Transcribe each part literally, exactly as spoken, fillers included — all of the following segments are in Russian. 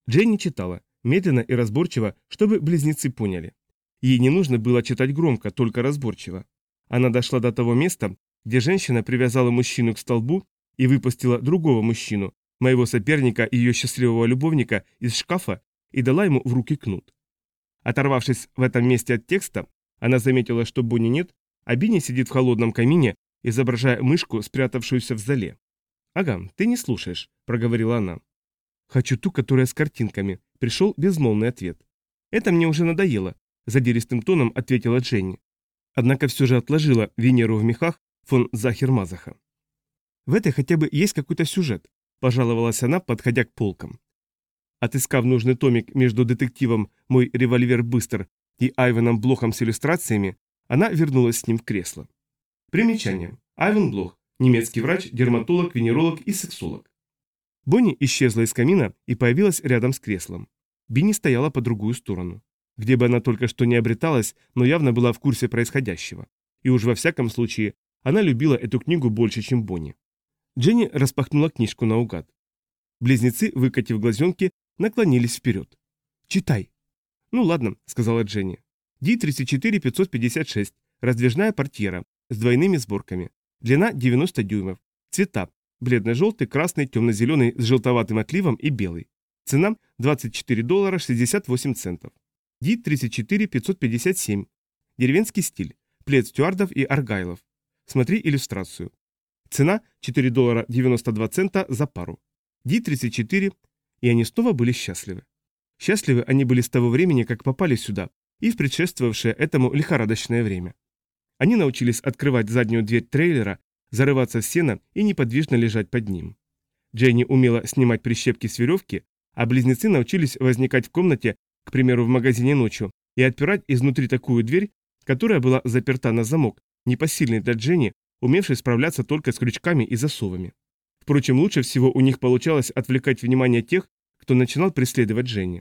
Дженни читала, медленно и разборчиво, чтобы близнецы поняли. Ей не нужно было читать громко, только разборчиво. Она дошла до того места, где женщина привязала мужчину к столбу и выпустила другого мужчину, моего соперника и ее счастливого любовника, из шкафа и дала ему в руки кнут. Оторвавшись в этом месте от текста, она заметила, что Бонни нет, а Бинни сидит в холодном камине, изображая мышку, спрятавшуюся в зале. «Ага, ты не слушаешь», — проговорила она. «Хочу ту, которая с картинками», — пришел безмолвный ответ. «Это мне уже надоело», — задиристым тоном ответила Дженни. Однако все же отложила Венеру в мехах фон Захер-Мазаха. «В этой хотя бы есть какой-то сюжет», – пожаловалась она, подходя к полкам. Отыскав нужный томик между детективом «Мой револьвер быстр» и Айвеном Блохом с иллюстрациями, она вернулась с ним в кресло. Примечание. Айвен Блох. Немецкий врач, дерматолог, венеролог и сексолог. Бонни исчезла из камина и появилась рядом с креслом. Бинни стояла по другую сторону. Где бы она только что не обреталась, но явно была в курсе происходящего. И уж во всяком случае, она любила эту книгу больше, чем Бонни. Дженни распахнула книжку наугад. Близнецы, выкатив глазенки, наклонились вперед. «Читай». «Ну ладно», — сказала Дженни. Ди тридцать четыре пятьсот пятьдесят шесть, раздвижная портьера, с двойными сборками. Длина девяносто дюймов. Цвета: бледно-желтый, красный, темно-зеленый с желтоватым отливом и белый. Цена двадцать четыре доллара шестьдесят восемь центов. Ди тридцать четыре пятьсот пятьдесят семь. Деревенский стиль. Плед стюардов и аргайлов. Смотри иллюстрацию. Цена четыре доллара девяносто два цента за пару. Ди тридцать четыре, и они снова были счастливы. Счастливы они были с того времени, как попали сюда, и в предшествовавшее этому лихорадочное время. Они научились открывать заднюю дверь трейлера, зарываться в сено и неподвижно лежать под ним. Дженни умела снимать прищепки с веревки, а близнецы научились возникать в комнате, к примеру, в магазине ночью, и отпирать изнутри такую дверь, которая была заперта на замок, непосильный для Дженни, умевшей справляться только с крючками и засовами. Впрочем, лучше всего у них получалось отвлекать внимание тех, кто начинал преследовать Дженни.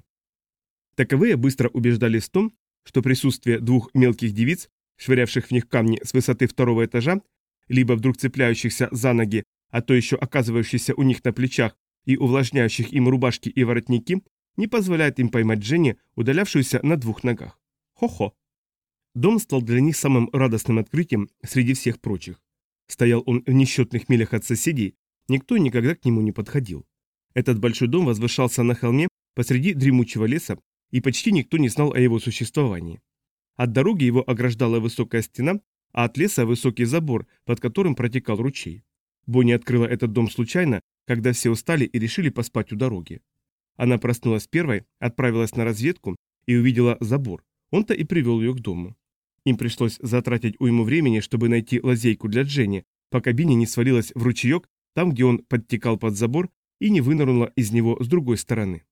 Таковые быстро убеждались в том, что присутствие двух мелких девиц, швырявших в них камни с высоты второго этажа, либо вдруг цепляющихся за ноги, а то еще оказывающихся у них на плечах и увлажняющих им рубашки и воротники, не позволяет им поймать Дженни, удалявшуюся на двух ногах. Хо-хо. Дом стал для них самым радостным открытием среди всех прочих. Стоял он в несчетных милях от соседей, никто никогда к нему не подходил. Этот большой дом возвышался на холме посреди дремучего леса, и почти никто не знал о его существовании. От дороги его ограждала высокая стена, а от леса высокий забор, под которым протекал ручей. Бонни открыла этот дом случайно, когда все устали и решили поспать у дороги. Она проснулась первой, отправилась на разведку и увидела забор. Он-то и привел ее к дому. Им пришлось затратить уйму времени, чтобы найти лазейку для Дженни, пока Бинни не свалилась в ручеек, там, где он подтекал под забор, и не вынырнула из него с другой стороны.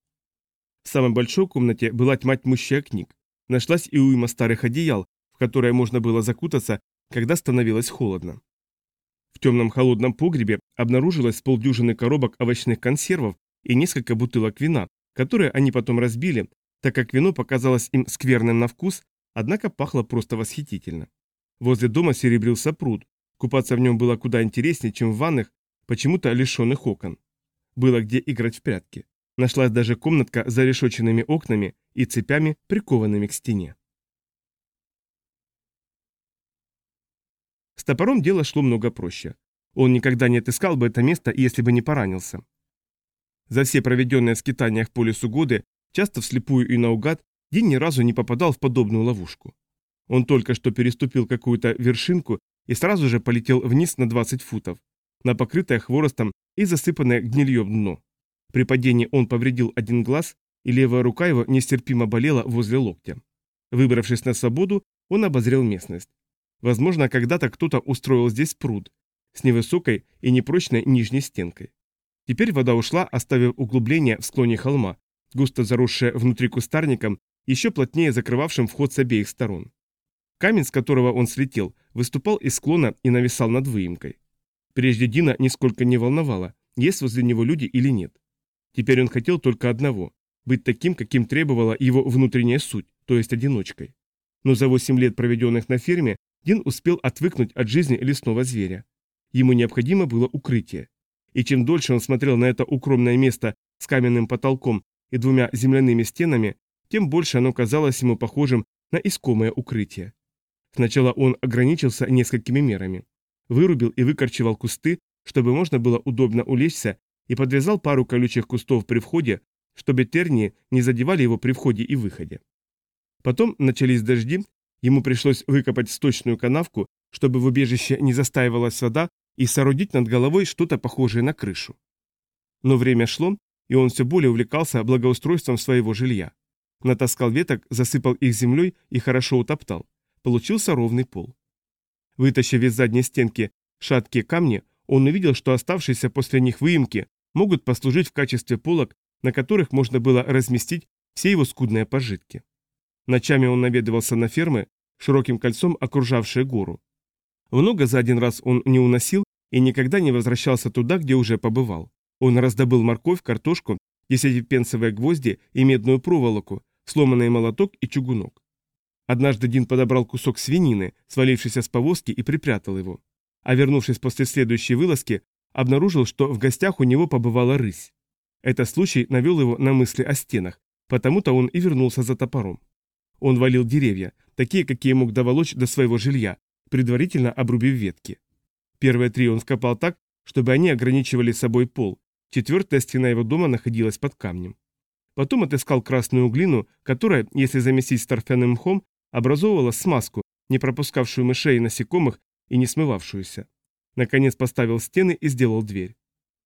В самой большой комнате была тьма тьмущая книг. Нашлась и уйма старых одеял, в которые можно было закутаться, когда становилось холодно. В темном холодном погребе обнаружилось полдюжины коробок овощных консервов и несколько бутылок вина, которые они потом разбили, так как вино показалось им скверным на вкус, однако пахло просто восхитительно. Возле дома серебрился пруд, купаться в нем было куда интереснее, чем в ванных, почему-то лишенных окон. Было где играть в прятки. Нашлась даже комнатка с зарешоченными окнами и цепями, прикованными к стене. С топором дело шло много проще. Он никогда не отыскал бы это место, если бы не поранился. За все проведенные скитания по лесу годы, часто вслепую и наугад, Дин ни разу не попадал в подобную ловушку. Он только что переступил какую-то вершинку и сразу же полетел вниз на двадцать футов, на покрытое хворостом и засыпанное гнильем дно. При падении он повредил один глаз, и левая рука его нестерпимо болела возле локтя. Выбравшись на свободу, он обозрел местность. Возможно, когда-то кто-то устроил здесь пруд с невысокой и непрочной нижней стенкой. Теперь вода ушла, оставив углубление в склоне холма, густо заросшее внутри кустарником, еще плотнее закрывавшим вход с обеих сторон. Камень, с которого он слетел, выступал из склона и нависал над выемкой. Прежде Дина нисколько не волновало, есть возле него люди или нет. Теперь он хотел только одного – быть таким, каким требовала его внутренняя суть, то есть одиночкой. Но за восемь лет, проведенных на ферме, Дин успел отвыкнуть от жизни лесного зверя. Ему необходимо было укрытие. И чем дольше он смотрел на это укромное место с каменным потолком и двумя земляными стенами, тем больше оно казалось ему похожим на искомое укрытие. Сначала он ограничился несколькими мерами. Вырубил и выкорчевал кусты, чтобы можно было удобно улечься, и подвязал пару колючих кустов при входе, чтобы тернии не задевали его при входе и выходе. Потом начались дожди, ему пришлось выкопать сточную канавку, чтобы в убежище не застаивалась вода, и соорудить над головой что-то похожее на крышу. Но время шло, и он все более увлекался благоустройством своего жилья. Натаскал веток, засыпал их землей и хорошо утоптал. Получился ровный пол. Вытащив из задней стенки шаткие камни, он увидел, что оставшиеся после них выемки могут послужить в качестве полок, на которых можно было разместить все его скудные пожитки. Ночами он наведывался на фермы, широким кольцом окружавшие гору. Много за один раз он не уносил и никогда не возвращался туда, где уже побывал. Он раздобыл морковь, картошку, десятипенсовые гвозди и медную проволоку, сломанный молоток и чугунок. Однажды Дин подобрал кусок свинины, свалившийся с повозки, и припрятал его. А вернувшись после следующей вылазки, обнаружил, что в гостях у него побывала рысь. Этот случай навел его на мысли о стенах, потому-то он и вернулся за топором. Он валил деревья, такие, какие мог доволочь до своего жилья, предварительно обрубив ветки. Первые три он вкопал так, чтобы они ограничивали собой пол, четвертая стена его дома находилась под камнем. Потом отыскал красную глину, которая, если замесить с торфяным мхом, образовывала смазку, не пропускавшую мышей и насекомых и не смывавшуюся. Наконец поставил стены и сделал дверь.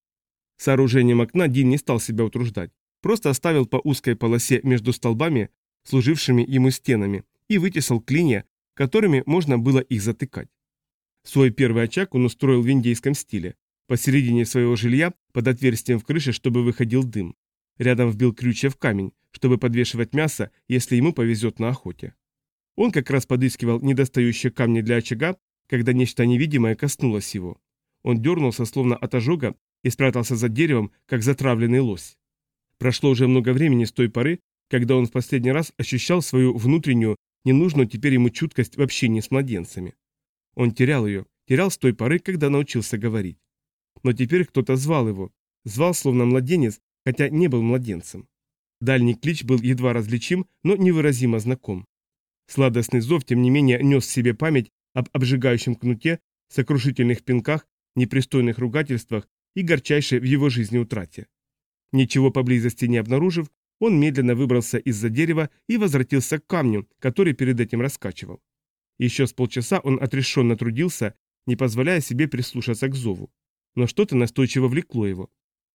Сооружением окна Дин не стал себя утруждать, просто оставил по узкой полосе между столбами, служившими ему стенами, и вытесал клинья, которыми можно было их затыкать. Свой первый очаг он устроил в индейском стиле, посередине своего жилья, под отверстием в крыше, чтобы выходил дым. Рядом вбил крючья в камень, чтобы подвешивать мясо, если ему повезет на охоте. Он как раз подыскивал недостающие камни для очага, когда нечто невидимое коснулось его. Он дернулся, словно от ожога, и спрятался за деревом, как затравленный лось. Прошло уже много времени с той поры, когда он в последний раз ощущал свою внутреннюю, ненужную теперь ему чуткость в общении с младенцами. Он терял ее, терял с той поры, когда научился говорить. Но теперь кто-то звал его, звал словно младенец, хотя не был младенцем. Дальний клич был едва различим, но невыразимо знаком. Сладостный зов, тем не менее, нес в себе память об обжигающем кнуте, сокрушительных пинках, непристойных ругательствах и горчайшей в его жизни утрате. Ничего поблизости не обнаружив, он медленно выбрался из-за дерева и возвратился к камню, который перед этим раскачивал. Еще с полчаса он отрешенно трудился, не позволяя себе прислушаться к зову. Но что-то настойчиво влекло его.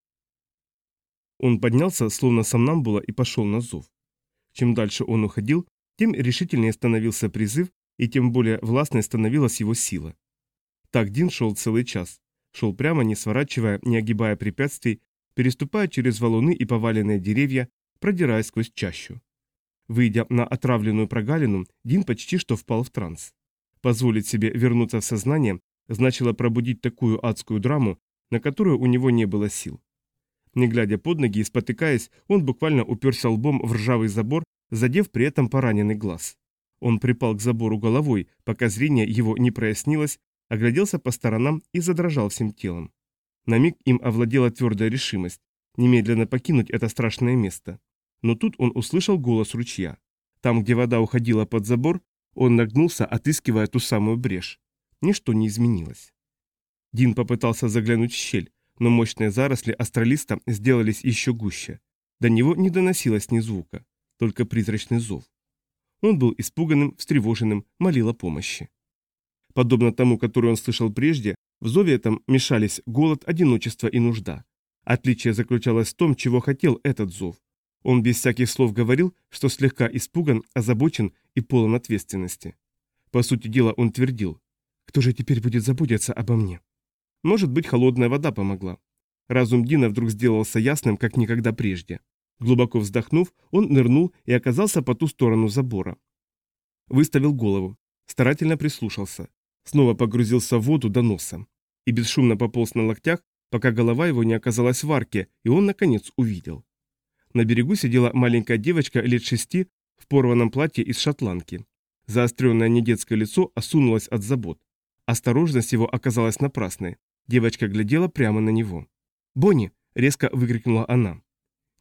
Он поднялся, словно сомнамбула, и пошел на зов. Чем дальше он уходил, тем решительнее становился призыв, и тем более властной становилась его сила. Так Дин шел целый час. Шел прямо, не сворачивая, не огибая препятствий, переступая через валуны и поваленные деревья, продираясь сквозь чащу. Выйдя на отравленную прогалину, Дин почти что впал в транс. Позволить себе вернуться в сознание значило пробудить такую адскую драму, на которую у него не было сил. Не глядя под ноги и спотыкаясь, он буквально уперся лбом в ржавый забор, задев при этом пораненный глаз. Он припал к забору головой, пока зрение его не прояснилось, огляделся по сторонам и задрожал всем телом. На миг им овладела твердая решимость немедленно покинуть это страшное место. Но тут он услышал голос ручья. Там, где вода уходила под забор, он нагнулся, отыскивая ту самую брешь. Ничто не изменилось. Дин попытался заглянуть в щель, но мощные заросли астролиста сделались еще гуще. До него не доносилось ни звука, только призрачный зов. Он был испуганным, встревоженным, молил о помощи. Подобно тому, который он слышал прежде, в зове этом мешались голод, одиночество и нужда. Отличие заключалось в том, чего хотел этот зов. Он без всяких слов говорил, что слегка испуган, озабочен и полон ответственности. По сути дела, он твердил: «Кто же теперь будет заботиться обо мне?» Может быть, холодная вода помогла. Разум Дина вдруг сделался ясным, как никогда прежде. Глубоко вздохнув, он нырнул и оказался по ту сторону забора. Выставил голову, старательно прислушался. Снова погрузился в воду до носа. И бесшумно пополз на локтях, пока голова его не оказалась в арке, и он, наконец, увидел. На берегу сидела маленькая девочка лет шести в порванном платье из шотландки. Заостренное недетское лицо осунулось от забот. Осторожность его оказалась напрасной. Девочка глядела прямо на него. «Бонни!» — резко выкрикнула она.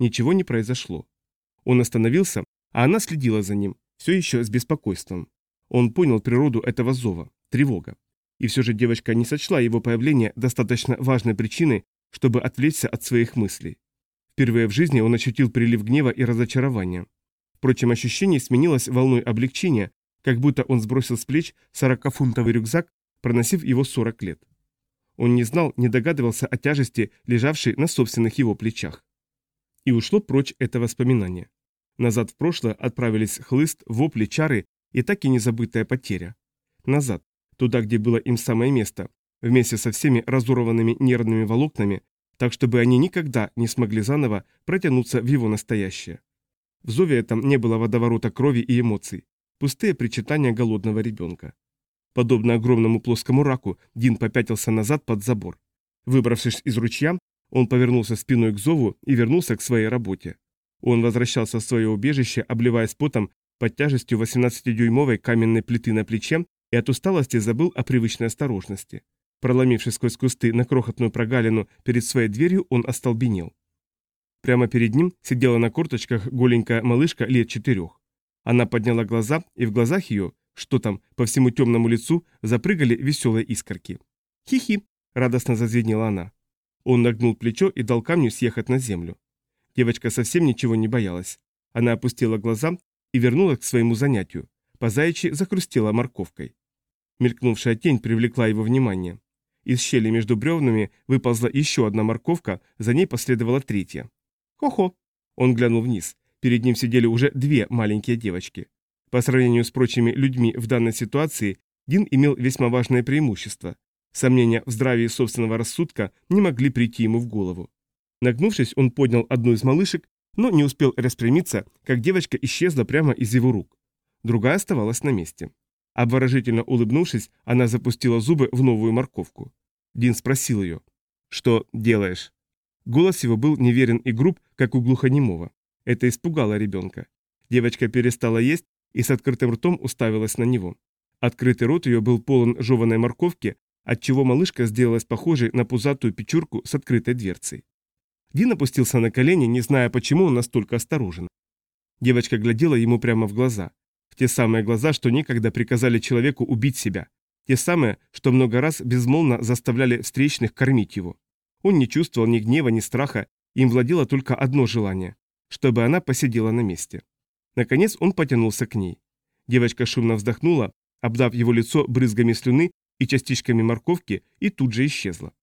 Ничего не произошло. Он остановился, а она следила за ним, все еще с беспокойством. Он понял природу этого зова – тревога. И все же девочка не сочла его появление достаточно важной причиной, чтобы отвлечься от своих мыслей. Впервые в жизни он ощутил прилив гнева и разочарования. Впрочем, ощущение сменилось волной облегчения, как будто он сбросил с плеч сорокафунтовый рюкзак, проносив его сорок лет. Он не знал, не догадывался о тяжести, лежавшей на собственных его плечах. И ушло прочь это воспоминание. Назад в прошлое отправились хлыст, вопли, чары и так и незабытая потеря. Назад, туда, где было им самое место, вместе со всеми разорванными нервными волокнами, так чтобы они никогда не смогли заново протянуться в его настоящее. В зове этом не было водоворота крови и эмоций, пустые причитания голодного ребенка. Подобно огромному плоскому раку, Дин попятился назад под забор. Выбравшись из ручья, он повернулся спиной к зову и вернулся к своей работе. Он возвращался в свое убежище, обливаясь потом под тяжестью восемнадцатидюймовой каменной плиты на плече, и от усталости забыл о привычной осторожности. Проломившись сквозь кусты на крохотную прогалину перед своей дверью, он остолбенел. Прямо перед ним сидела на корточках голенькая малышка лет четырех. Она подняла глаза, и в глазах ее, что там, по всему темному лицу, запрыгали веселые искорки. «Хи-хи!» – радостно зазвенела она. Он нагнул плечо и дал камню съехать на землю. Девочка совсем ничего не боялась. Она опустила глаза и вернулась к своему занятию. По заячьи захрустела морковкой. Мелькнувшая тень привлекла его внимание. Из щели между бревнами выползла еще одна морковка, за ней последовала третья. «Хо-хо!» Он глянул вниз. Перед ним сидели уже две маленькие девочки. По сравнению с прочими людьми в данной ситуации, Дин имел весьма важное преимущество. Сомнения в здравии собственного рассудка не могли прийти ему в голову. Нагнувшись, он поднял одну из малышек, но не успел распрямиться, как девочка исчезла прямо из его рук. Другая оставалась на месте. Обворожительно улыбнувшись, она запустила зубы в новую морковку. Дин спросил ее: «Что делаешь?» Голос его был неверен и груб, как у глухонемого. Это испугало ребенка. Девочка перестала есть и с открытым ртом уставилась на него. Открытый рот ее был полон жеваной морковки, отчего малышка сделалась похожей на пузатую печурку с открытой дверцей. Дин опустился на колени, не зная, почему он настолько осторожен. Девочка глядела ему прямо в глаза. В те самые глаза, что некогда приказали человеку убить себя. Те самые, что много раз безмолвно заставляли встречных кормить его. Он не чувствовал ни гнева, ни страха, им владело только одно желание – чтобы она посидела на месте. Наконец он потянулся к ней. Девочка шумно вздохнула, обдав его лицо брызгами слюны и частичками морковки, и тут же исчезла.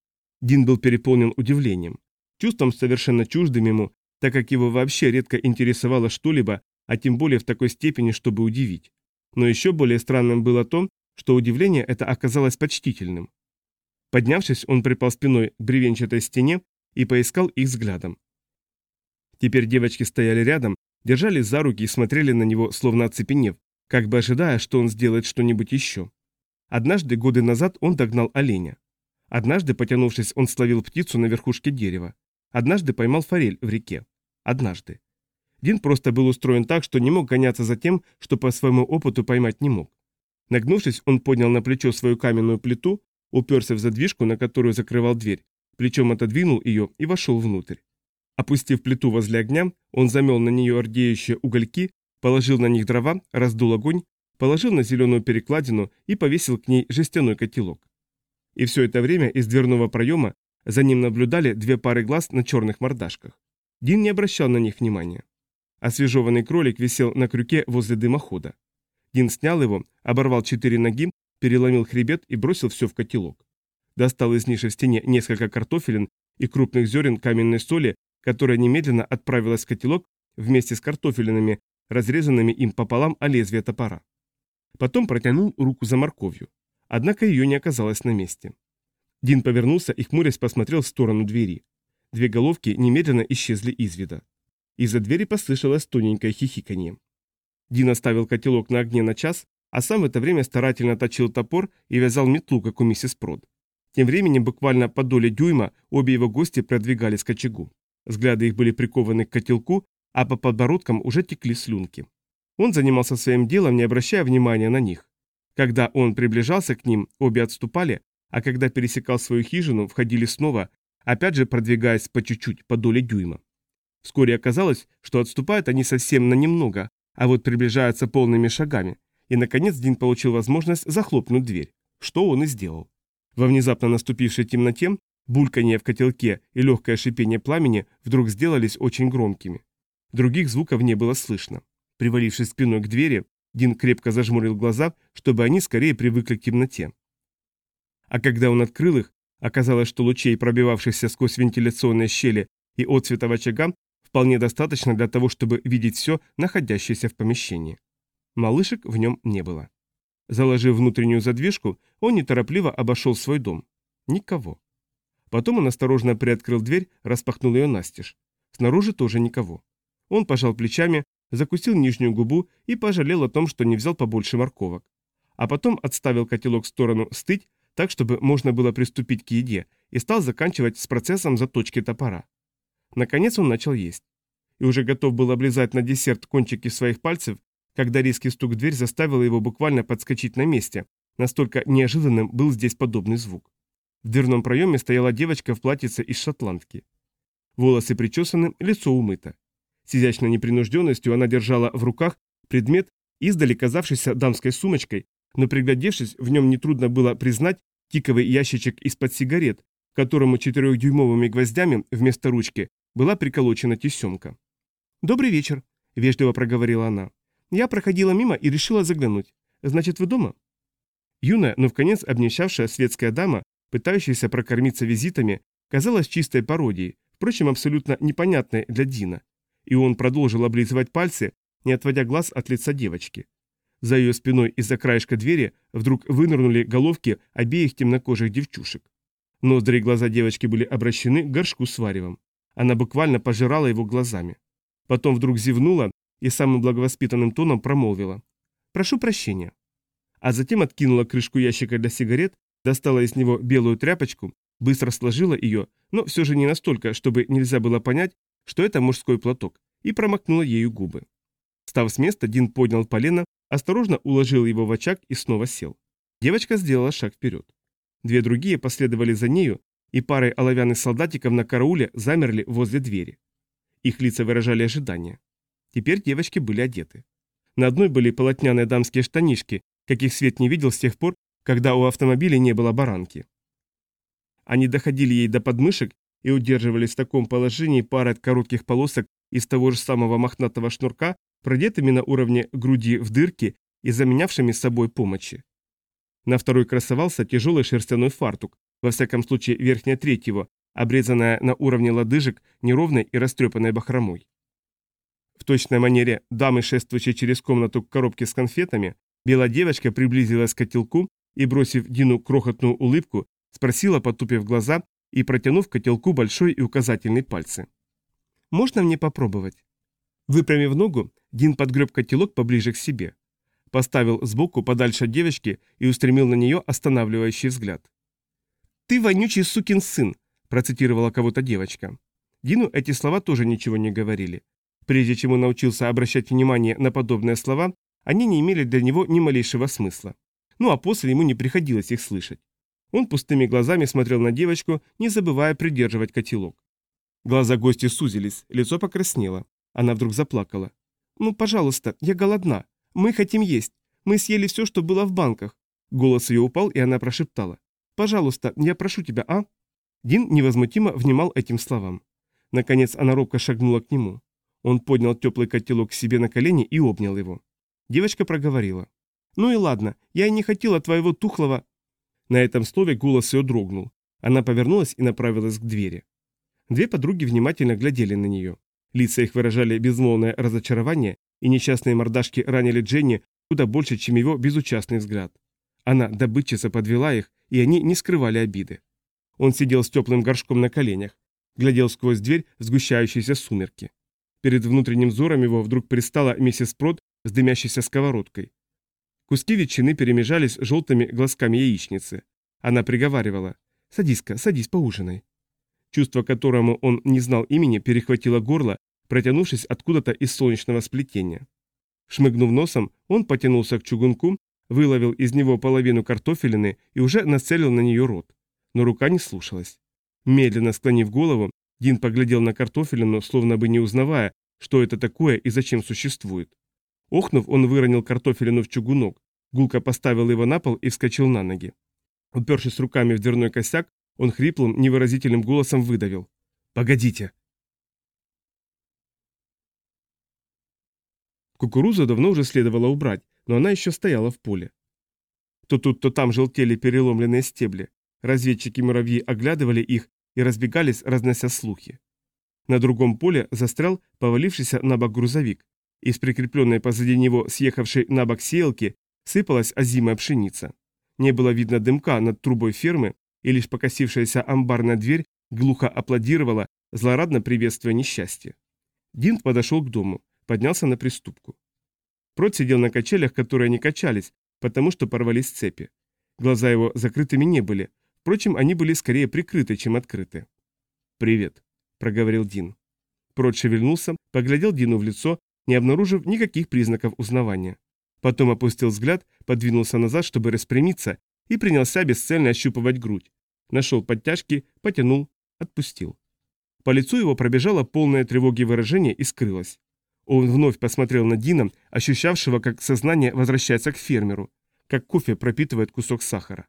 Дин был переполнен удивлением. Чувством совершенно чуждым ему, так как его вообще редко интересовало что-либо, а тем более в такой степени, чтобы удивить. Но еще более странным было то, что удивление это оказалось почтительным. Поднявшись, он припал спиной к бревенчатой стене и поискал их взглядом. Теперь девочки стояли рядом, держались за руки и смотрели на него, словно оцепенев, как бы ожидая, что он сделает что-нибудь еще. Однажды, годы назад, он догнал оленя. Однажды, потянувшись, он словил птицу на верхушке дерева. Однажды поймал форель в реке. Однажды. Дин просто был устроен так, что не мог гоняться за тем, что по своему опыту поймать не мог. Нагнувшись, он поднял на плечо свою каменную плиту, уперся в задвижку, на которую закрывал дверь, плечом отодвинул ее и вошел внутрь. Опустив плиту возле огня, он замел на нее рдеющие угольки, положил на них дрова, раздул огонь, положил на зеленую перекладину и повесил к ней жестяной котелок. И все это время из дверного проема за ним наблюдали две пары глаз на черных мордашках. Дин не обращал на них внимания. Освежеванный кролик висел на крюке возле дымохода. Дин снял его, оборвал четыре ноги, переломил хребет и бросил все в котелок. Достал из ниши в стене несколько картофелин и крупных зерен каменной соли, которая немедленно отправилась в котелок вместе с картофелинами, разрезанными им пополам о лезвие топора. Потом протянул руку за морковью. Однако ее не оказалось на месте. Дин повернулся и, хмурясь, посмотрел в сторону двери. Две головки немедленно исчезли из вида. Из-за двери послышалось тоненькое хихиканье. Дин оставил котелок на огне на час, а сам в это время старательно точил топор и вязал метлу, как у миссис Прод. Тем временем, буквально по доле дюйма, обе его гости продвигались к очагу. Взгляды их были прикованы к котелку, а по подбородкам уже текли слюнки. Он занимался своим делом, не обращая внимания на них. Когда он приближался к ним, обе отступали, а когда пересекал свою хижину, входили снова, опять же продвигаясь по чуть-чуть, по доле дюйма. Вскоре оказалось, что отступают они совсем на немного, а вот приближаются полными шагами, и, наконец, Дин получил возможность захлопнуть дверь, что он и сделал. Во внезапно наступившей темноте бульканье в котелке и легкое шипение пламени вдруг сделались очень громкими. Других звуков не было слышно. Привалившись спиной к двери, Дин крепко зажмурил глаза, чтобы они скорее привыкли к темноте. А когда он открыл их, оказалось, что лучей, пробивавшихся сквозь вентиляционные щели и отцветов очага, вполне достаточно для того, чтобы видеть все, находящееся в помещении. Малышек в нем не было. Заложив внутреннюю задвижку, он неторопливо обошел свой дом. Никого. Потом он осторожно приоткрыл дверь, распахнул ее настежь. Снаружи тоже никого. Он пожал плечами, закусил нижнюю губу и пожалел о том, что не взял побольше морковок. А потом отставил котелок в сторону стыть, так, чтобы можно было приступить к еде, и стал заканчивать с процессом заточки топора. Наконец он начал есть. И уже готов был облизать на десерт кончики своих пальцев, когда резкий стук в дверь заставил его буквально подскочить на месте, настолько неожиданным был здесь подобный звук. В дверном проеме стояла девочка в платьице из шотландки. Волосы причесаны, лицо умыто. С изящной непринужденностью она держала в руках предмет, издали казавшийся дамской сумочкой, но приглядевшись, в нем нетрудно было признать тиковый ящичек из-под сигарет, к которому четырехдюймовыми гвоздями вместо ручки была приколочена тесемка. «Добрый вечер», — вежливо проговорила она. «Я проходила мимо и решила заглянуть. Значит, вы дома?» Юная, но вконец обнищавшая светская дама, пытающаяся прокормиться визитами, казалась чистой пародией, впрочем, абсолютно непонятной для Дина. И он продолжил облизывать пальцы, не отводя глаз от лица девочки. За ее спиной из-за краешка двери вдруг вынырнули головки обеих темнокожих девчушек. Ноздри и глаза девочки были обращены к горшку с варевом. Она буквально пожирала его глазами. Потом вдруг зевнула и самым благовоспитанным тоном промолвила: «Прошу прощения». А затем откинула крышку ящика для сигарет, достала из него белую тряпочку, быстро сложила ее, но все же не настолько, чтобы нельзя было понять, что это мужской платок, и промокнула ею губы. Встав с места, Дин поднял полено, осторожно уложил его в очаг и снова сел. Девочка сделала шаг вперед. Две другие последовали за нею, и парой оловянных солдатиков на карауле замерли возле двери. Их лица выражали ожидание. Теперь девочки были одеты. На одной были полотняные дамские штанишки, каких Свет не видел с тех пор, когда у автомобиля не было баранки. Они доходили ей до подмышек и удерживались в таком положении парой коротких полосок из того же самого мохнатого шнурка, продетыми на уровне груди в дырки и заменявшими собой помощи. На второй красовался тяжелый шерстяной фартук, во всяком случае верхняя треть его, обрезанная на уровне лодыжек неровной и растрепанной бахромой. В точной манере дамы, шествующей через комнату к коробке с конфетами, белая девочка приблизилась к котелку и, бросив Дину крохотную улыбку, спросила, потупив глаза и протянув к котелку большой и указательный пальцы: «Можно мне попробовать?» Выпрямив ногу, Дин подгреб котелок поближе к себе. Поставил сбоку подальше от девочки и устремил на нее останавливающий взгляд. «Ты вонючий сукин сын», – процитировала кого-то девочка. Дину эти слова тоже ничего не говорили. Прежде чем он научился обращать внимание на подобные слова, они не имели для него ни малейшего смысла. Ну а после ему не приходилось их слышать. Он пустыми глазами смотрел на девочку, не забывая придерживать котелок. Глаза гости сузились, лицо покраснело. Она вдруг заплакала. «Ну, пожалуйста, я голодна. Мы хотим есть. Мы съели все, что было в банках». Голос ее упал, и она прошептала: «Пожалуйста, я прошу тебя, а?» Дин невозмутимо внимал этим словам. Наконец она робко шагнула к нему. Он поднял теплый котелок к себе на колени и обнял его. Девочка проговорила: «Ну и ладно, я и не хотела твоего тухлого...» На этом слове голос ее дрогнул. Она повернулась и направилась к двери. Две подруги внимательно глядели на нее. Лица их выражали безмолвное разочарование, и несчастные мордашки ранили Дженни куда больше, чем его безучастный взгляд. Она добытчица подвела их, и они не скрывали обиды. Он сидел с теплым горшком на коленях, глядел сквозь дверь в сгущающиеся сумерки. Перед внутренним взором его вдруг пристала миссис Прот с дымящейся сковородкой. Куски ветчины перемежались с желтыми глазками яичницы. Она приговаривала: «Садись-ка, садись, поужинай». Чувство, которому он не знал имени, перехватило горло, протянувшись откуда-то из солнечного сплетения. Шмыгнув носом, он потянулся к чугунку, выловил из него половину картофелины и уже нацелил на нее рот. Но рука не слушалась. Медленно склонив голову, Дин поглядел на картофелину, словно бы не узнавая, что это такое и зачем существует. Охнув, он выронил картофелину в чугунок, гулко поставил его на пол и вскочил на ноги. Упершись руками в дверной косяк, он хриплым, невыразительным голосом выдавил: «Погодите!» Кукурузу давно уже следовало убрать, но она еще стояла в поле. То тут, то там желтели переломленные стебли. Разведчики-муравьи оглядывали их и разбегались, разнося слухи. На другом поле застрял повалившийся на бок грузовик. Из прикрепленной позади него съехавшей на бок сеялки сыпалась озимая пшеница. Не было видно дымка над трубой фермы, и лишь покосившаяся амбарная дверь глухо аплодировала, злорадно приветствуя несчастье. Дин подошел к дому, поднялся на приступку. Прот сидел на качелях, которые не качались, потому что порвались цепи. Глаза его закрытыми не были, впрочем, они были скорее прикрыты, чем открыты. «Привет», — проговорил Дин. Прот шевельнулся, поглядел Дину в лицо, не обнаружив никаких признаков узнавания. Потом опустил взгляд, подвинулся назад, чтобы распрямиться, и принялся бесцельно ощупывать грудь. Нашел подтяжки, потянул, отпустил. По лицу его пробежало полное тревоги выражение и скрылось. Он вновь посмотрел на Дина, ощущавшего, как сознание возвращается к фермеру, как кофе пропитывает кусок сахара.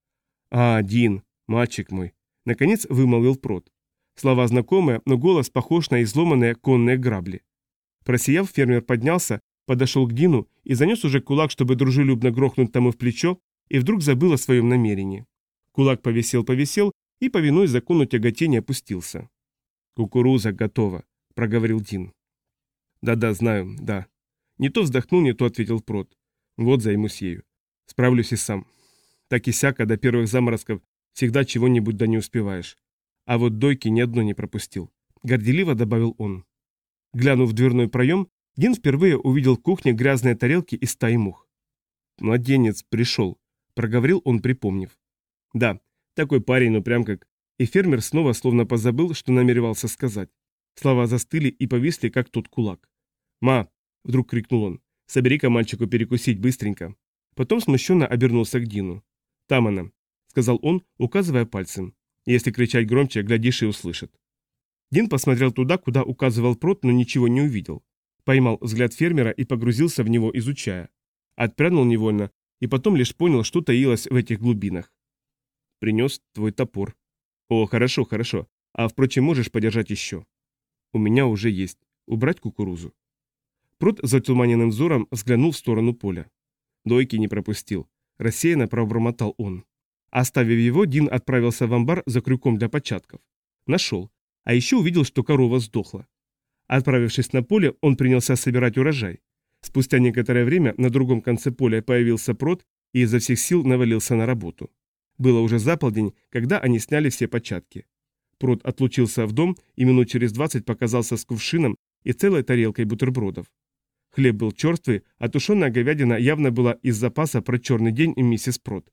«А, Дин, мальчик мой», — наконец вымолвил Прот. Слова знакомые, но голос похож на изломанные конные грабли. Просияв, фермер поднялся, подошел к Дину и занес уже кулак, чтобы дружелюбно грохнуть тому в плечо, и вдруг забыл о своем намерении. Кулак повисел-повисел и, повинуясь закону тяготения, опустился. «Кукуруза готова», — проговорил Дин. «Да-да, знаю, да». Не то вздохнул, не то ответил Прот. «Вот займусь ею. Справлюсь и сам. Так и сяко, до первых заморозков всегда чего-нибудь да не успеваешь. А вот дойки ни одной не пропустил», — горделиво добавил он. Глянув в дверной проем, Дин впервые увидел в кухне грязные тарелки и стаи мух. «Младенец пришел», — проговорил он, припомнив. «Да, такой парень, ну прям как...» И фермер снова словно позабыл, что намеревался сказать. Слова застыли и повисли, как тот кулак. «Ма!» — вдруг крикнул он. «Собери-ка мальчику перекусить быстренько». Потом смущенно обернулся к Дину. «Там она», — сказал он, указывая пальцем. «Если кричать громче, глядишь и услышит». Дин посмотрел туда, куда указывал Прот, но ничего не увидел. Поймал взгляд фермера и погрузился в него, изучая. Отпрянул невольно, и потом лишь понял, что таилось в этих глубинах. «Принес твой топор». «О, хорошо, хорошо. А, впрочем, можешь подержать еще». «У меня уже есть. Убрать кукурузу». Прот затуманенным взором взглянул в сторону поля. Дойки не пропустил. Рассеянно пробормотал он. Оставив его, Дин отправился в амбар за крюком для початков. Нашел. А еще увидел, что корова сдохла. Отправившись на поле, он принялся собирать урожай. Спустя некоторое время на другом конце поля появился Прот и изо всех сил навалился на работу. Было уже за полдень, когда они сняли все початки. Прот отлучился в дом и минут через двадцать показался с кувшином и целой тарелкой бутербродов. Хлеб был черствый, а тушеная говядина явно была из запаса про черный день и миссис Прот.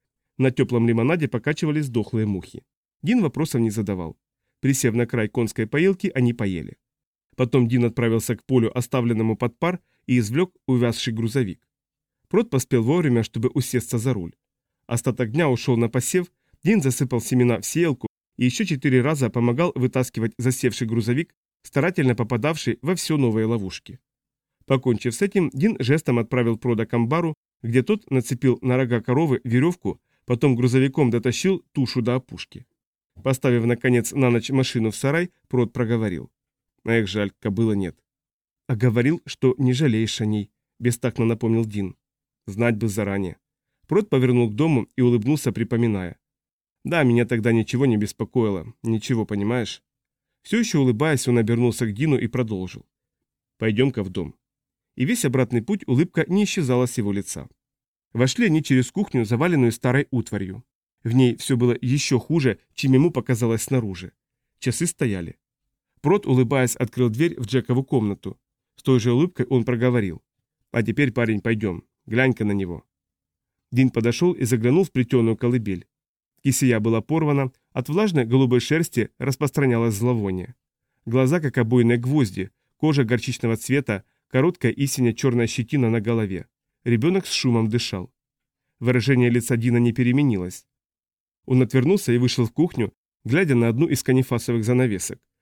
На теплом лимонаде покачивались дохлые мухи. Дин вопросов не задавал. Присев на край конской поилки, они поели. Потом Дин отправился к полю, оставленному под пар, и извлек увязший грузовик. Прот поспел вовремя, чтобы усесться за руль. Остаток дня ушел на посев, Дин засыпал семена в сеялку и еще четыре раза помогал вытаскивать засевший грузовик, старательно попадавший во все новые ловушки. Покончив с этим, Дин жестом отправил Прода к амбару, где тот нацепил на рога коровы веревку, потом грузовиком дотащил тушу до опушки. Поставив, наконец, на ночь машину в сарай, Прод проговорил. «Эх, жаль, кобыла нет». «А говорил, что не жалеешь о ней», — бестактно напомнил Дин. «Знать бы заранее». Прод повернул к дому и улыбнулся, припоминая. «Да, меня тогда ничего не беспокоило. Ничего, понимаешь?» Все еще улыбаясь, он обернулся к Дину и продолжил. «Пойдем-ка в дом». И весь обратный путь улыбка не исчезала с его лица. Вошли они через кухню, заваленную старой утварью. В ней все было еще хуже, чем ему показалось снаружи. Часы стояли. Прот, улыбаясь, открыл дверь в Джекову комнату. С той же улыбкой он проговорил. «А теперь, парень, пойдем. Глянь-ка на него». Дин подошел и заглянул в плетеную колыбель. Кисея была порвана, от влажной голубой шерсти распространялось зловоние. Глаза, как обойные гвозди, кожа горчичного цвета, короткая и сине-черная щетина на голове. Ребенок с шумом дышал. Выражение лица Дина не переменилось. Он отвернулся и вышел в кухню, глядя на одну из канифасовых занавесок.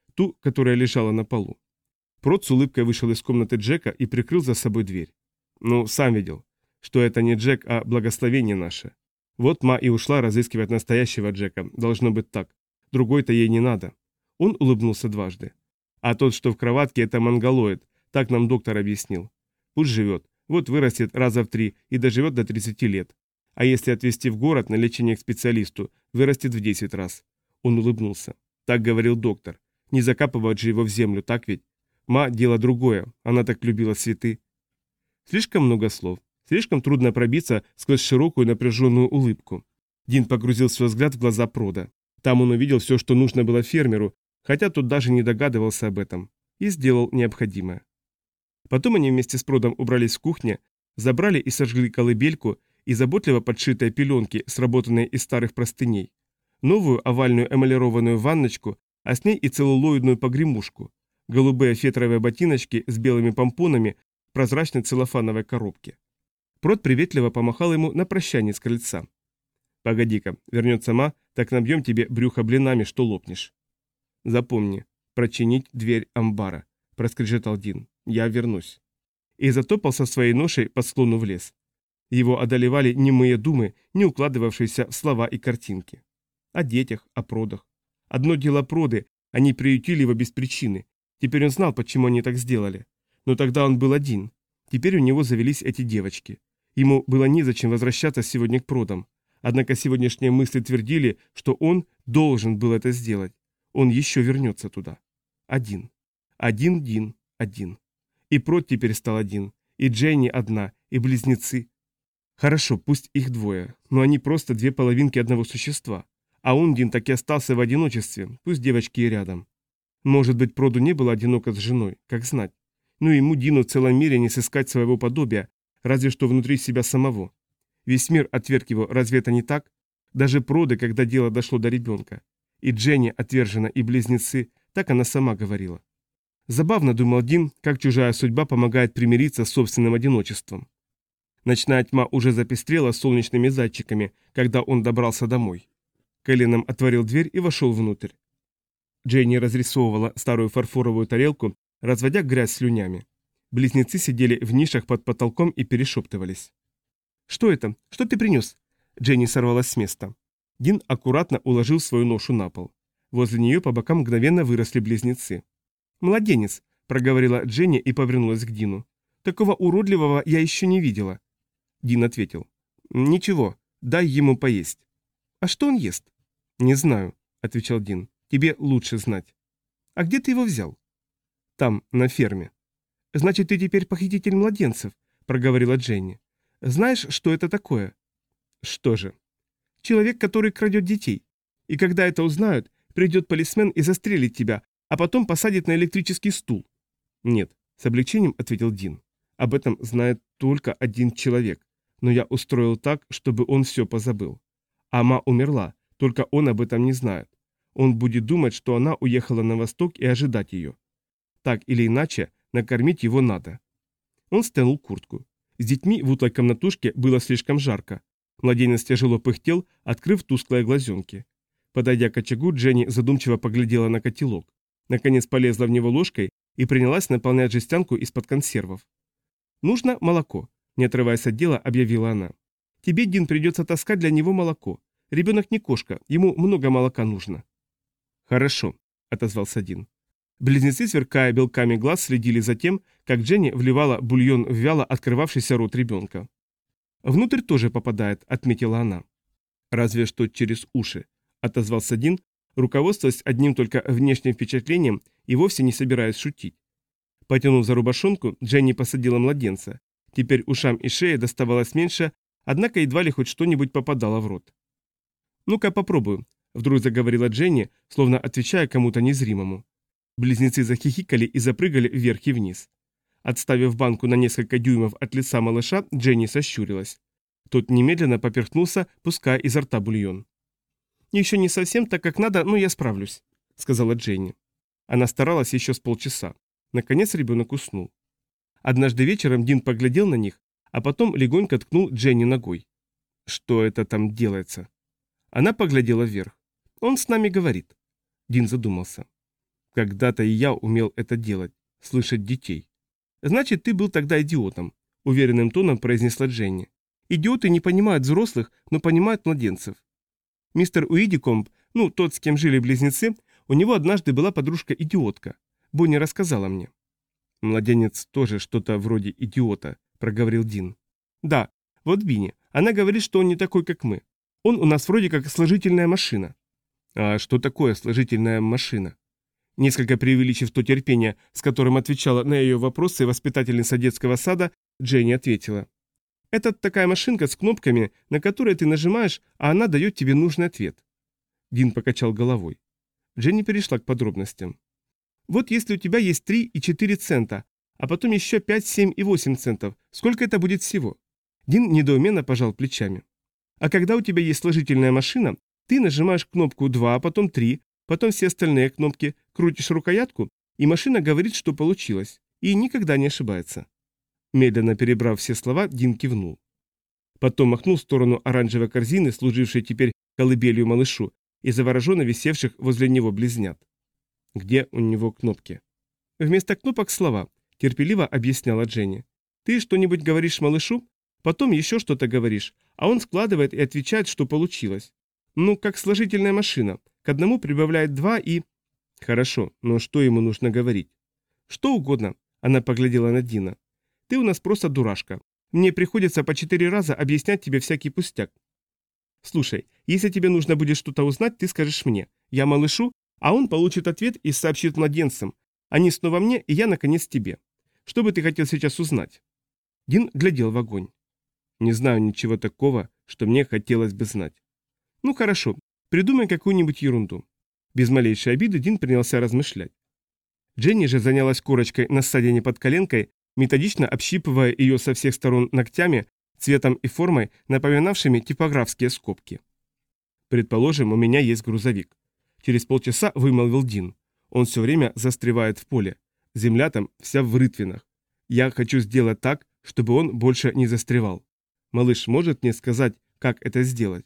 ту, которая лежала на полу. Прод с улыбкой вышел из комнаты Джека и прикрыл за собой дверь. Ну, сам видел, что это не Джек, а благословение наше. Вот Ма и ушла разыскивать настоящего Джека, должно быть так. Другой-то ей не надо. Он улыбнулся дважды. А тот, что в кроватке, это монголоид, так нам доктор объяснил. Пусть живет, вот вырастет раза в три и доживет до тридцати лет. А если отвезти в город на лечение к специалисту, вырастет в десять раз. Он улыбнулся. Так говорил доктор. Не закапывать же его в землю, так ведь? Ма – дело другое, она так любила цветы. Слишком много слов. Слишком трудно пробиться сквозь широкую напряженную улыбку. Дин погрузил свой взгляд в глаза Прода. Там он увидел все, что нужно было фермеру, хотя тот даже не догадывался об этом, и сделал необходимое. Потом они вместе с Продом убрались в кухне, забрали и сожгли колыбельку и заботливо подшитые пеленки, сработанные из старых простыней, новую овальную эмалированную ванночку, а с ней и целлулоидную погремушку, голубые фетровые ботиночки с белыми помпонами в прозрачной целлофановой коробке. Прод приветливо помахал ему на прощание с крыльца. «Погоди-ка, вернется Ма, так набьем тебе брюхо блинами, что лопнешь». «Запомни, прочинить дверь амбара», – проскрежетал Дин. «Я вернусь». И затопал со своей ношей по склону в лес. Его одолевали немые думы, не укладывавшиеся в слова и картинки. О детях, о продах. Одно дело проды, они приютили его без причины. Теперь он знал, почему они так сделали. Но тогда он был один. Теперь у него завелись эти девочки. Ему было незачем возвращаться сегодня к продам. Однако сегодняшние мысли твердили, что он должен был это сделать. Он еще вернется туда. Один. Один, Дин, один. И Прод теперь стал один. И Дженни одна, и близнецы. Хорошо, пусть их двое, но они просто две половинки одного существа. А он, Дин, так и остался в одиночестве, пусть девочки и рядом. Может быть, Проду не было одиноко с женой, как знать. Но ему, Дину, в целом мире не сыскать своего подобия, разве что внутри себя самого. Весь мир отверг его, разве это не так? Даже Проды, когда дело дошло до ребенка. И Дженни отвержена, и близнецы, так она сама говорила. Забавно, думал Дин, как чужая судьба помогает примириться с собственным одиночеством. Ночная тьма уже запестрела солнечными зайчиками, когда он добрался домой. Кэлленом отворил дверь и вошел внутрь. Дженни разрисовывала старую фарфоровую тарелку, разводя грязь слюнями. Близнецы сидели в нишах под потолком и перешептывались. «Что это? Что ты принес?» Дженни сорвалась с места. Дин аккуратно уложил свою ношу на пол. Возле нее по бокам мгновенно выросли близнецы. «Младенец», — проговорила Дженни и повернулась к Дину. «Такого уродливого я еще не видела». Дин ответил. «Ничего, дай ему поесть». «А что он ест?» «Не знаю», — отвечал Дин. «Тебе лучше знать». «А где ты его взял?» «Там, на ферме». «Значит, ты теперь похититель младенцев», — проговорила Дженни. «Знаешь, что это такое?» «Что же?» «Человек, который крадет детей. И когда это узнают, придет полисмен и застрелит тебя, а потом посадит на электрический стул». «Нет», — с облегчением ответил Дин. «Об этом знает только один человек, но я устроил так, чтобы он все позабыл. Ама умерла, только он об этом не знает. Он будет думать, что она уехала на восток и ожидать ее. Так или иначе, накормить его надо». Он стянул куртку. С детьми в утлой комнатушке было слишком жарко. Младенец тяжело пыхтел, открыв тусклые глазенки. Подойдя к очагу, Дженни задумчиво поглядела на котелок. Наконец полезла в него ложкой и принялась наполнять жестянку из-под консервов. «Нужно молоко», — не отрываясь от дела, объявила она. «Тебе, Дин, придется таскать для него молоко. Ребенок не кошка, ему много молока нужно». «Хорошо», — отозвался Дин. Близнецы, сверкая белками глаз, следили за тем, как Дженни вливала бульон в вяло открывавшийся рот ребенка. «Внутрь тоже попадает», — отметила она. «Разве что через уши», — отозвался Дин, руководствуясь одним только внешним впечатлением и вовсе не собираясь шутить. Потянув за рубашонку, Дженни посадила младенца. Теперь ушам и шее доставалось меньше, однако едва ли хоть что-нибудь попадало в рот. «Ну-ка попробую», — вдруг заговорила Дженни, словно отвечая кому-то незримому. Близнецы захихикали и запрыгали вверх и вниз. Отставив банку на несколько дюймов от лица малыша, Дженни сощурилась. Тот немедленно поперхнулся, пуская изо рта бульон. «Еще не совсем так, как надо, но я справлюсь», — сказала Дженни. Она старалась еще с полчаса. Наконец ребенок уснул. Однажды вечером Дин поглядел на них, а потом легонько ткнул Дженни ногой. «Что это там делается?» Она поглядела вверх. «Он с нами говорит». Дин задумался. Когда-то и я умел это делать, слышать детей. Значит, ты был тогда идиотом, уверенным тоном произнесла Дженни. Идиоты не понимают взрослых, но понимают младенцев. Мистер Уидикомб, ну, тот, с кем жили близнецы, у него однажды была подружка-идиотка. Бонни рассказала мне. Младенец тоже что-то вроде идиота, проговорил Дин. Да, вот Бинни. Она говорит, что он не такой, как мы. Он у нас вроде как сложительная машина. А что такое сложительная машина? Несколько преувеличив то терпение, с которым отвечала на ее вопросы воспитательница детского сада, Дженни ответила. Это такая машинка с кнопками, на которые ты нажимаешь, а она дает тебе нужный ответ. Дин покачал головой. Дженни перешла к подробностям. Вот если у тебя есть три и четыре цента, а потом еще пять, семь и восемь центов, сколько это будет всего? Дин недоуменно пожал плечами. А когда у тебя есть сложительная машина, ты нажимаешь кнопку два, а потом три, потом все остальные кнопки, крутишь рукоятку, и машина говорит, что получилось, и никогда не ошибается. Медленно перебрав все слова, Дин кивнул. Потом махнул в сторону оранжевой корзины, служившей теперь колыбелью малышу, и завороженно висевших возле него близнят. Где у него кнопки? Вместо кнопок слова, терпеливо объясняла Дженни. Ты что-нибудь говоришь малышу, потом еще что-то говоришь, а он складывает и отвечает, что получилось. Ну, как сложительная машина. К одному прибавляет два и... Хорошо, но что ему нужно говорить? Что угодно, она поглядела на Дина. Ты у нас просто дурашка. Мне приходится по четыре раза объяснять тебе всякий пустяк. Слушай, если тебе нужно будет что-то узнать, ты скажешь мне. Я малышу, а он получит ответ и сообщит младенцам. Они снова мне, и я, наконец, тебе. Что бы ты хотел сейчас узнать? Дин глядел в огонь. Не знаю ничего такого, что мне хотелось бы знать. Ну хорошо, придумай какую-нибудь ерунду. Без малейшей обиды Дин принялся размышлять. Дженни же занялась корочкой на ссадине под коленкой, методично общипывая ее со всех сторон ногтями, цветом и формой, напоминавшими типографские скобки. Предположим, у меня есть грузовик. Через полчаса вымолвил Дин. Он все время застревает в поле. Земля там вся в рытвинах. Я хочу сделать так, чтобы он больше не застревал. Малыш может мне сказать, как это сделать?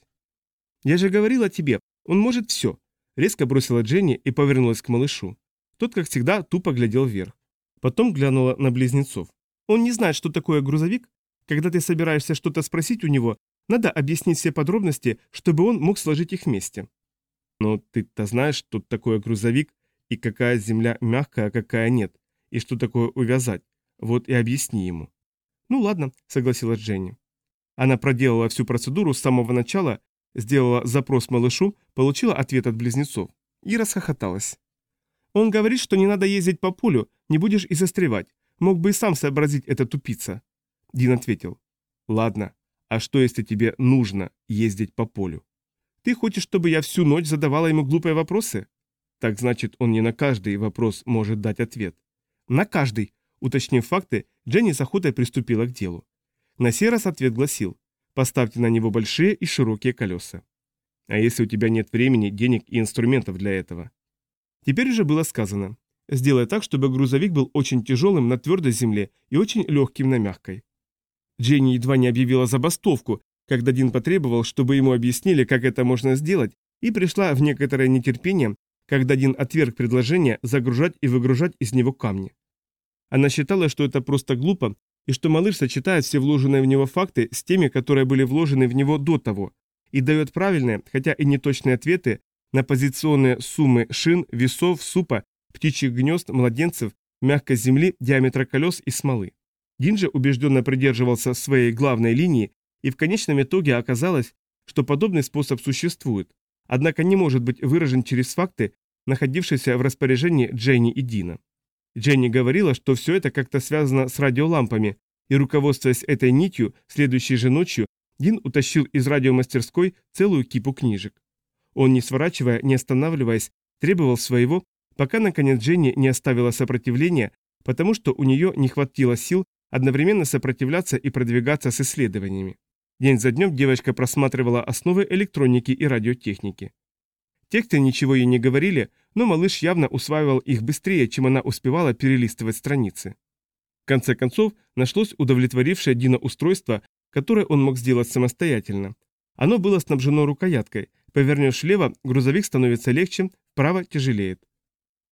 Я же говорила тебе, он может все. Резко бросила Дженни и повернулась к малышу. Тот, как всегда, тупо глядел вверх. Потом глянула на близнецов. Он не знает, что такое грузовик? Когда ты собираешься что-то спросить у него, надо объяснить все подробности, чтобы он мог сложить их вместе. Но ты-то знаешь, что такое грузовик, и какая земля мягкая, а какая нет, и что такое увязать. Вот и объясни ему. Ну ладно, согласилась Дженни. Она проделала всю процедуру с самого начала, сделала запрос малышу, получила ответ от близнецов и расхохоталась. Он говорит, что не надо ездить по полю, не будешь и застревать. Мог бы и сам сообразить это тупица. Дин ответил. Ладно, а что если тебе нужно ездить по полю? Ты хочешь, чтобы я всю ночь задавала ему глупые вопросы? Так значит, он не на каждый вопрос может дать ответ. На каждый. Уточнив факты, Дженни с охотой приступила к делу. На сей раз ответ гласил: поставьте на него большие и широкие колеса. А если у тебя нет времени, денег и инструментов для этого? Теперь уже было сказано. Сделай так, чтобы грузовик был очень тяжелым на твердой земле и очень легким на мягкой. Дженни едва не объявила забастовку, когда Дин потребовал, чтобы ему объяснили, как это можно сделать, и пришла в некоторое нетерпение, когда Дин отверг предложение загружать и выгружать из него камни. Она считала, что это просто глупо, и что малыш сочетает все вложенные в него факты с теми, которые были вложены в него до того, и дает правильные, хотя и неточные ответы на позиционные суммы шин, весов, супа, птичьих гнезд, младенцев, мягкой земли, диаметра колес и смолы. Дин же убежденно придерживался своей главной линии, и в конечном итоге оказалось, что подобный способ существует, однако не может быть выражен через факты, находившиеся в распоряжении Дженни и Дина. Дженни говорила, что все это как-то связано с радиолампами, и, руководствуясь этой нитью, следующей же ночью Дин утащил из радиомастерской целую кипу книжек. Он, не сворачивая, не останавливаясь, требовал своего, пока, наконец, Дженни не оставила сопротивления, потому что у нее не хватило сил одновременно сопротивляться и продвигаться с исследованиями. День за днем девочка просматривала основы электроники и радиотехники. Тексты ничего ей не говорили, но малыш явно усваивал их быстрее, чем она успевала перелистывать страницы. В конце концов, нашлось удовлетворившее Дина устройство, которое он мог сделать самостоятельно. Оно было снабжено рукояткой. Повернешь влево, грузовик становится легче, вправо тяжелеет.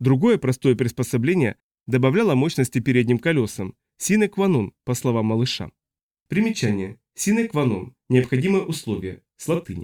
Другое простое приспособление добавляло мощности передним колесам. Sine qua non, по словам малыша. Примечание. Sine qua non. Необходимое условие. С латыни.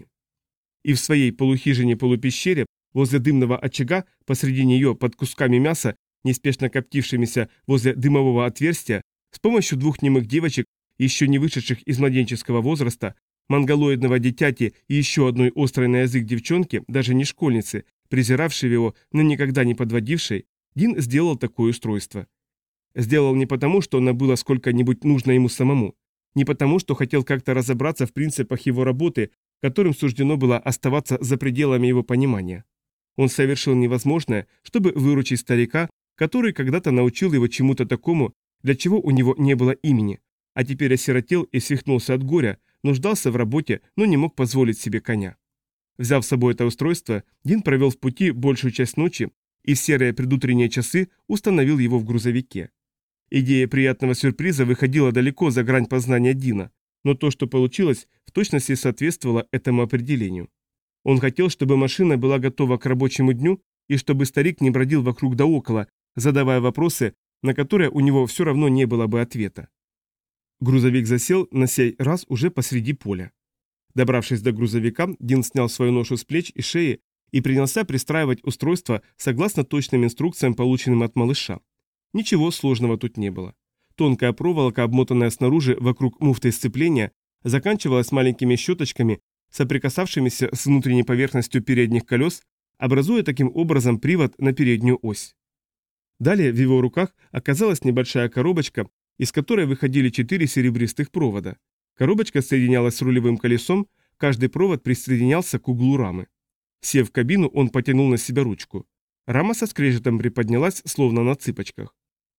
И в своей полухижине-полупещере, возле дымного очага, посреди нее, под кусками мяса, неспешно коптившимися возле дымового отверстия, с помощью двух немых девочек, еще не вышедших из младенческого возраста, монголоидного дитяти и еще одной острой на язык девчонки, даже не школьницы, презиравшей его, но никогда не подводившей, Дин сделал такое устройство. Сделал не потому, что оно было сколько-нибудь нужно ему самому, не потому, что хотел как-то разобраться в принципах его работы, которым суждено было оставаться за пределами его понимания. Он совершил невозможное, чтобы выручить старика, который когда-то научил его чему-то такому, для чего у него не было имени, а теперь осиротел и свихнулся от горя, нуждался в работе, но не мог позволить себе коня. Взяв с собой это устройство, Дин провел в пути большую часть ночи и в серые предутренние часы установил его в грузовике. Идея приятного сюрприза выходила далеко за грань познания Дина, но то, что получилось, в точности соответствовало этому определению. Он хотел, чтобы машина была готова к рабочему дню и чтобы старик не бродил вокруг да около, задавая вопросы, на которые у него все равно не было бы ответа. Грузовик засел на сей раз уже посреди поля. Добравшись до грузовика, Дин снял свою ношу с плеч и шеи и принялся пристраивать устройство согласно точным инструкциям, полученным от малыша. Ничего сложного тут не было. Тонкая проволока, обмотанная снаружи вокруг муфты сцепления, заканчивалась маленькими щеточками, соприкасавшимися с внутренней поверхностью передних колес, образуя таким образом привод на переднюю ось. Далее в его руках оказалась небольшая коробочка, из которой выходили четыре серебристых провода. Коробочка соединялась с рулевым колесом, каждый провод присоединялся к углу рамы. Сев в кабину, он потянул на себя ручку. Рама со скрежетом приподнялась, словно на цыпочках.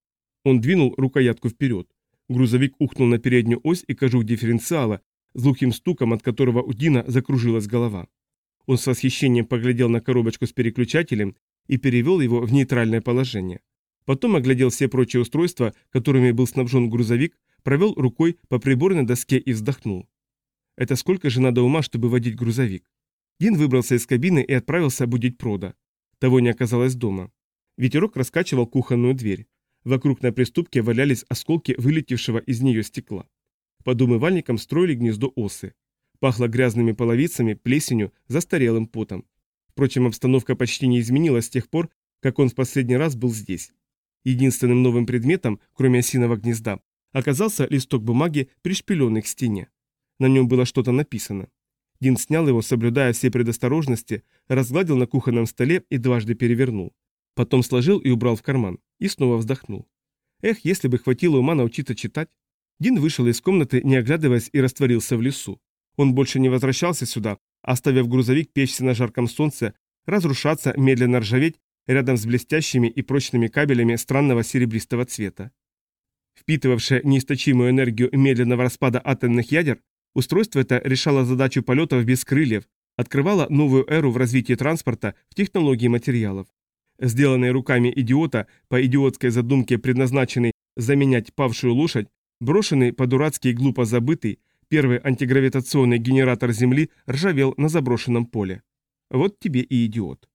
Он двинул рукоятку вперед. Грузовик ухнул на переднюю ось и кожух дифференциала, с глухим стуком, от которого у Дина закружилась голова. Он с восхищением поглядел на коробочку с переключателем и перевел его в нейтральное положение. Потом оглядел все прочие устройства, которыми был снабжен грузовик, провел рукой по приборной доске и вздохнул. Это сколько же надо ума, чтобы водить грузовик? Дин выбрался из кабины и отправился будить Прода. Того не оказалось дома. Ветерок раскачивал кухонную дверь. Вокруг на приступке валялись осколки вылетевшего из нее стекла. Под умывальником строили гнездо осы. Пахло грязными половицами, плесенью, застарелым потом. Впрочем, обстановка почти не изменилась с тех пор, как он в последний раз был здесь. Единственным новым предметом, кроме осиного гнезда, оказался листок бумаги, пришпиленный к стене. На нем было что-то написано. Дин снял его, соблюдая все предосторожности, разгладил на кухонном столе и дважды перевернул. Потом сложил и убрал в карман. И снова вздохнул. Эх, если бы хватило ума научиться читать. Дин вышел из комнаты, не оглядываясь, и растворился в лесу. Он больше не возвращался сюда, оставив грузовик печься на жарком солнце, разрушаться, медленно ржаветь рядом с блестящими и прочными кабелями странного серебристого цвета. Впитывавшее неистощимую энергию медленного распада атомных ядер, устройство это решало задачу полетов без крыльев, открывало новую эру в развитии транспорта в технологии материалов. Сделанный руками идиота, по идиотской задумке предназначенный заменять павшую лошадь, брошенный по-дурацки и глупо забытый, первый антигравитационный генератор Земли ржавел на заброшенном поле. Вот тебе и идиот.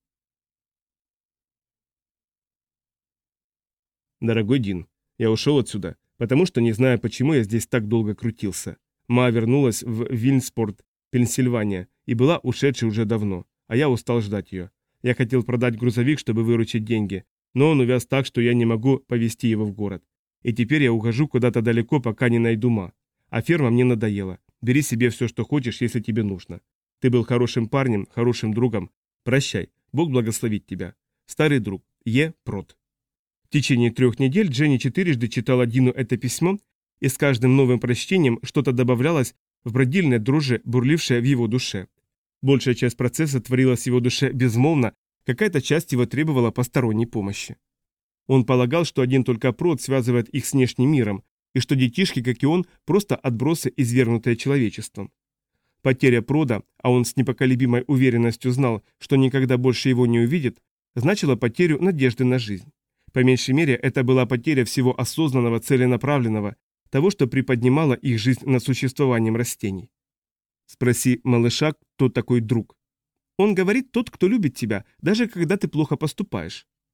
Дорогой Дин, я ушел отсюда, потому что не знаю, почему я здесь так долго крутился. Ма вернулась в Вильнспорт, Пенсильвания, и была ушедшей уже давно, а я устал ждать ее. Я хотел продать грузовик, чтобы выручить деньги, но он увяз так, что я не могу повезти его в город. И теперь я ухожу куда-то далеко, пока не найду Ма. А ферма мне надоела. Бери себе все, что хочешь, если тебе нужно. Ты был хорошим парнем, хорошим другом. Прощай, Бог благословит тебя. Старый друг, Е. Прот. В течение трех недель Дженни четырежды читала Дину это письмо, и с каждым новым прочтением что-то добавлялось в бродильной дрожи, бурлившее в его душе. Большая часть процесса творилась в его душе безмолвно, какая-то часть его требовала посторонней помощи. Он полагал, что один только Прот связывает их с внешним миром, и что детишки, как и он, просто отбросы, извергнутые человечеством. Потеря Прода, а он с непоколебимой уверенностью знал, что никогда больше его не увидит, значила потерю надежды на жизнь. По меньшей мере, это была потеря всего осознанного, целенаправленного, того, что приподнимало их жизнь над существованием растений. Спроси малыша, кто такой друг. Он говорит, тот, кто любит тебя, даже когда ты плохо поступаешь.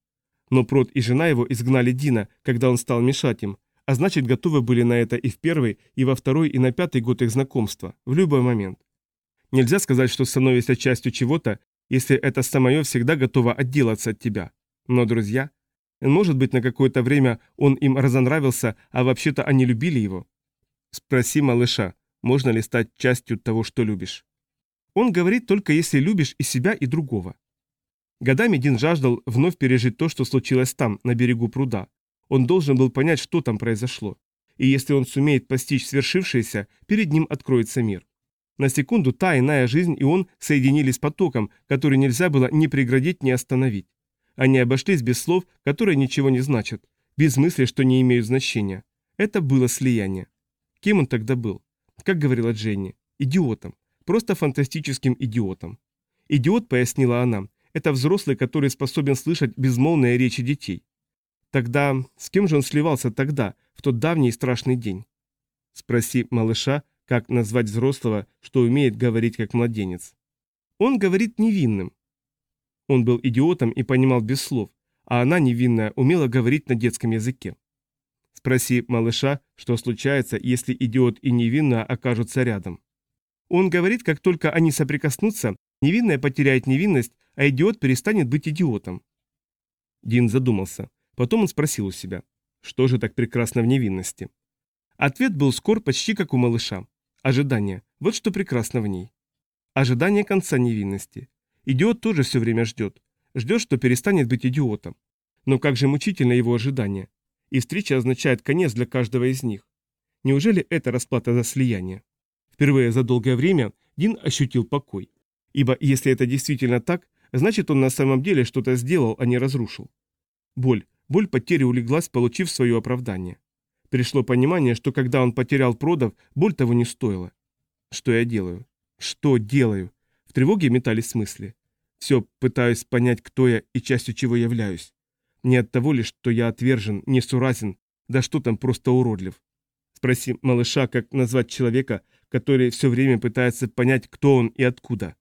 Но Прот и жена его изгнали Дина, когда он стал мешать им, а значит готовы были на это и в первый, и во второй, и на пятый год их знакомства, в любой момент. Нельзя сказать, что становишься частью чего-то, если это самое всегда готово отделаться от тебя. Но, друзья, может быть, на какое-то время он им разонравился, а вообще-то они любили его? Спроси малыша, можно ли стать частью того, что любишь. Он говорит только если любишь и себя, и другого. Годами Дин жаждал вновь пережить то, что случилось там, на берегу пруда. Он должен был понять, что там произошло. И если он сумеет постичь свершившееся, перед ним откроется мир. На секунду та иная жизнь и он соединились с потоком, который нельзя было ни преградить, ни остановить. Они обошлись без слов, которые ничего не значат, без мысли, что не имеют значения. Это было слияние. Кем он тогда был? Как говорила Дженни, идиотом. Просто фантастическим идиотом. Идиот, пояснила она, это взрослый, который способен слышать безмолвные речи детей. Тогда с кем же он сливался тогда, в тот давний и страшный день? Спроси малыша, как назвать взрослого, что умеет говорить как младенец. Он говорит невинным. Он был идиотом и понимал без слов, а она, невинная, умела говорить на детском языке. Спроси малыша, что случается, если идиот и невинная окажутся рядом. Он говорит, как только они соприкоснутся, невинная потеряет невинность, а идиот перестанет быть идиотом. Дин задумался. Потом он спросил у себя, что же так прекрасно в невинности? Ответ был скор почти как у малыша. Ожидание. Вот что прекрасно в ней. Ожидание конца невинности. Идиот тоже все время ждет. Ждет, что перестанет быть идиотом. Но как же мучительно его ожидание. И встреча означает конец для каждого из них. Неужели это расплата за слияние? Впервые за долгое время Дин ощутил покой. Ибо если это действительно так, значит он на самом деле что-то сделал, а не разрушил. Боль. Боль потери улеглась, получив свое оправдание. Пришло понимание, что когда он потерял Продов, боль того не стоила. Что я делаю? Что делаю? В тревоге метались мысли. Все пытаюсь понять, кто я и частью чего являюсь. Не от того лишь, что я отвержен, несуразен, да что там, просто уродлив. Спроси малыша, как назвать человека, который все время пытается понять, кто он и откуда.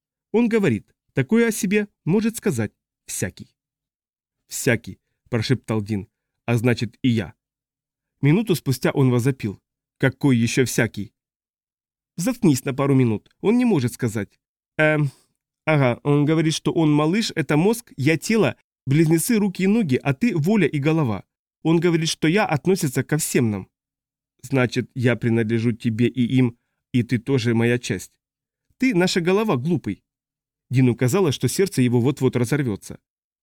Он говорит, такое о себе может сказать всякий. «Всякий», – прошептал Дин, – «а значит и я». Минуту спустя он возопил. «Какой еще всякий?» «Заткнись на пару минут, он не может сказать». «Эм, ага, он говорит, что он малыш, это мозг, я тело, близнецы руки и ноги, а ты воля и голова. Он говорит, что я относится ко всем нам». «Значит, я принадлежу тебе и им, и ты тоже моя часть». «Ты наша голова, глупый». Дину казалось, что сердце его вот-вот разорвется.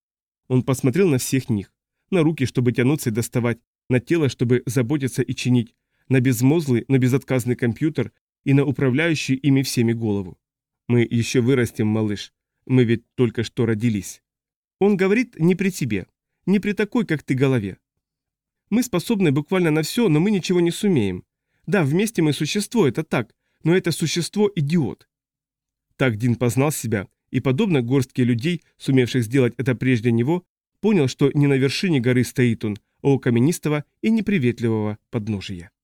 Он посмотрел на всех них, на руки, чтобы тянуться и доставать, на тело, чтобы заботиться и чинить, на безмозглый, но безотказный компьютер и на управляющую ими всеми голову. «Мы еще вырастем, малыш. Мы ведь только что родились». Он говорит не при тебе, не при такой, как ты, голове. Мы способны буквально на все, но мы ничего не сумеем. Да, вместе мы существо, это так, но это существо идиот. Так Дин познал себя и, подобно горстке людей, сумевших сделать это прежде него, понял, что не на вершине горы стоит он, а у каменистого и неприветливого подножия.